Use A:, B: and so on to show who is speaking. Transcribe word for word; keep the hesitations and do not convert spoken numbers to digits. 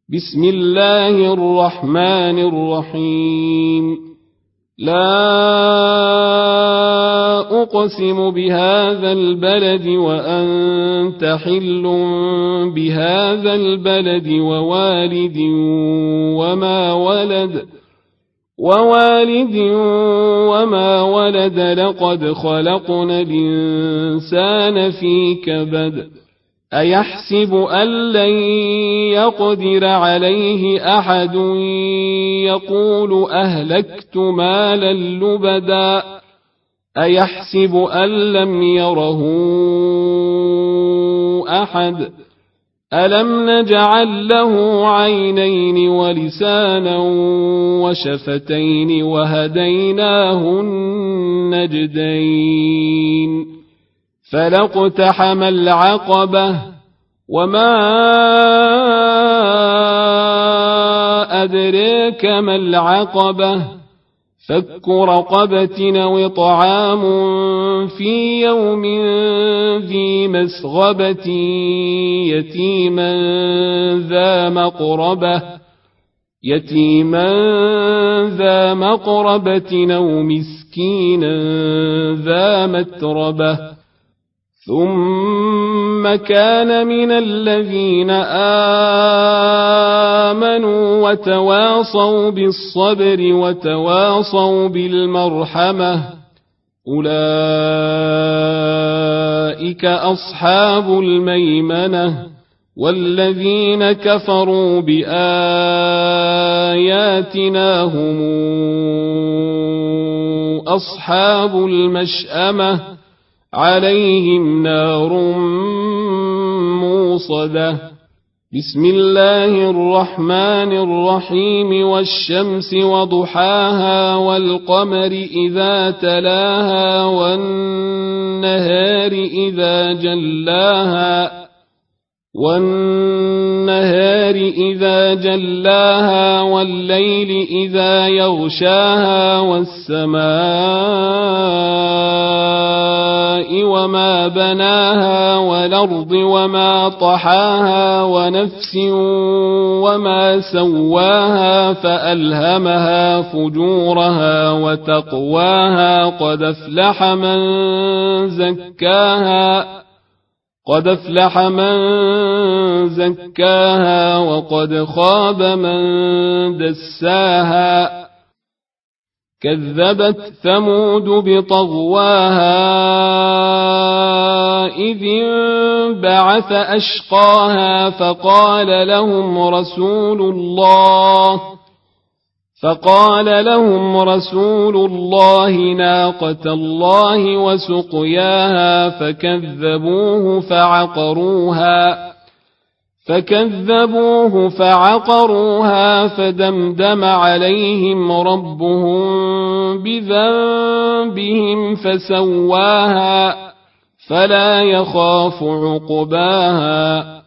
A: بسم الله الرحمن الرحيم لا أقسم بهذا البلد وأنت حل بهذا البلد ووالد وما ولد ووالد وما ولد لقد خلقنا الإنسان في كبد أيحسب أن لن يقدر عليه أحد يقول أهلكت مالا لبدا أيحسب أن لم يره أحد ألم نجعل له عينين ولسانا وشفتين وهديناه النجدين فلاقتحم العقبة وما أدريك ما العقبة فك رقبة أو طعام في يوم ذي مسغبة يتيما ذا مقربة يتيما ذا مقربة أو مسكينا ذا متربة ثم كان من الذين آمنوا وتواصوا بالصبر وتواصوا بالمرحمة أولئك أصحاب الميمنة والذين كفروا بآياتنا هم أصحاب المشأمة عليهم نار موصدة بسم الله الرحمن الرحيم والشمس وضحاها والقمر إذا تلاها والنهار إذا جلاها والنهار إذا جلاها والليل إذا يغشاها والسماء وما بناها والأرض وما طحاها ونفس وما سواها فألهمها فجورها وتقواها قد أفلح من زكاها قد أفلح من زكاها وقد خاب من دساها كذبت ثمود بطغواها إذ انبعث أشقاها فقال لهم رسول الله فقال لهم رسول الله ناقة الله وسقياها فكذبوه فعقروها فكذبوه فعقروها فدمدم عليهم ربهم بذنبهم فسواها فلا يخاف عقباها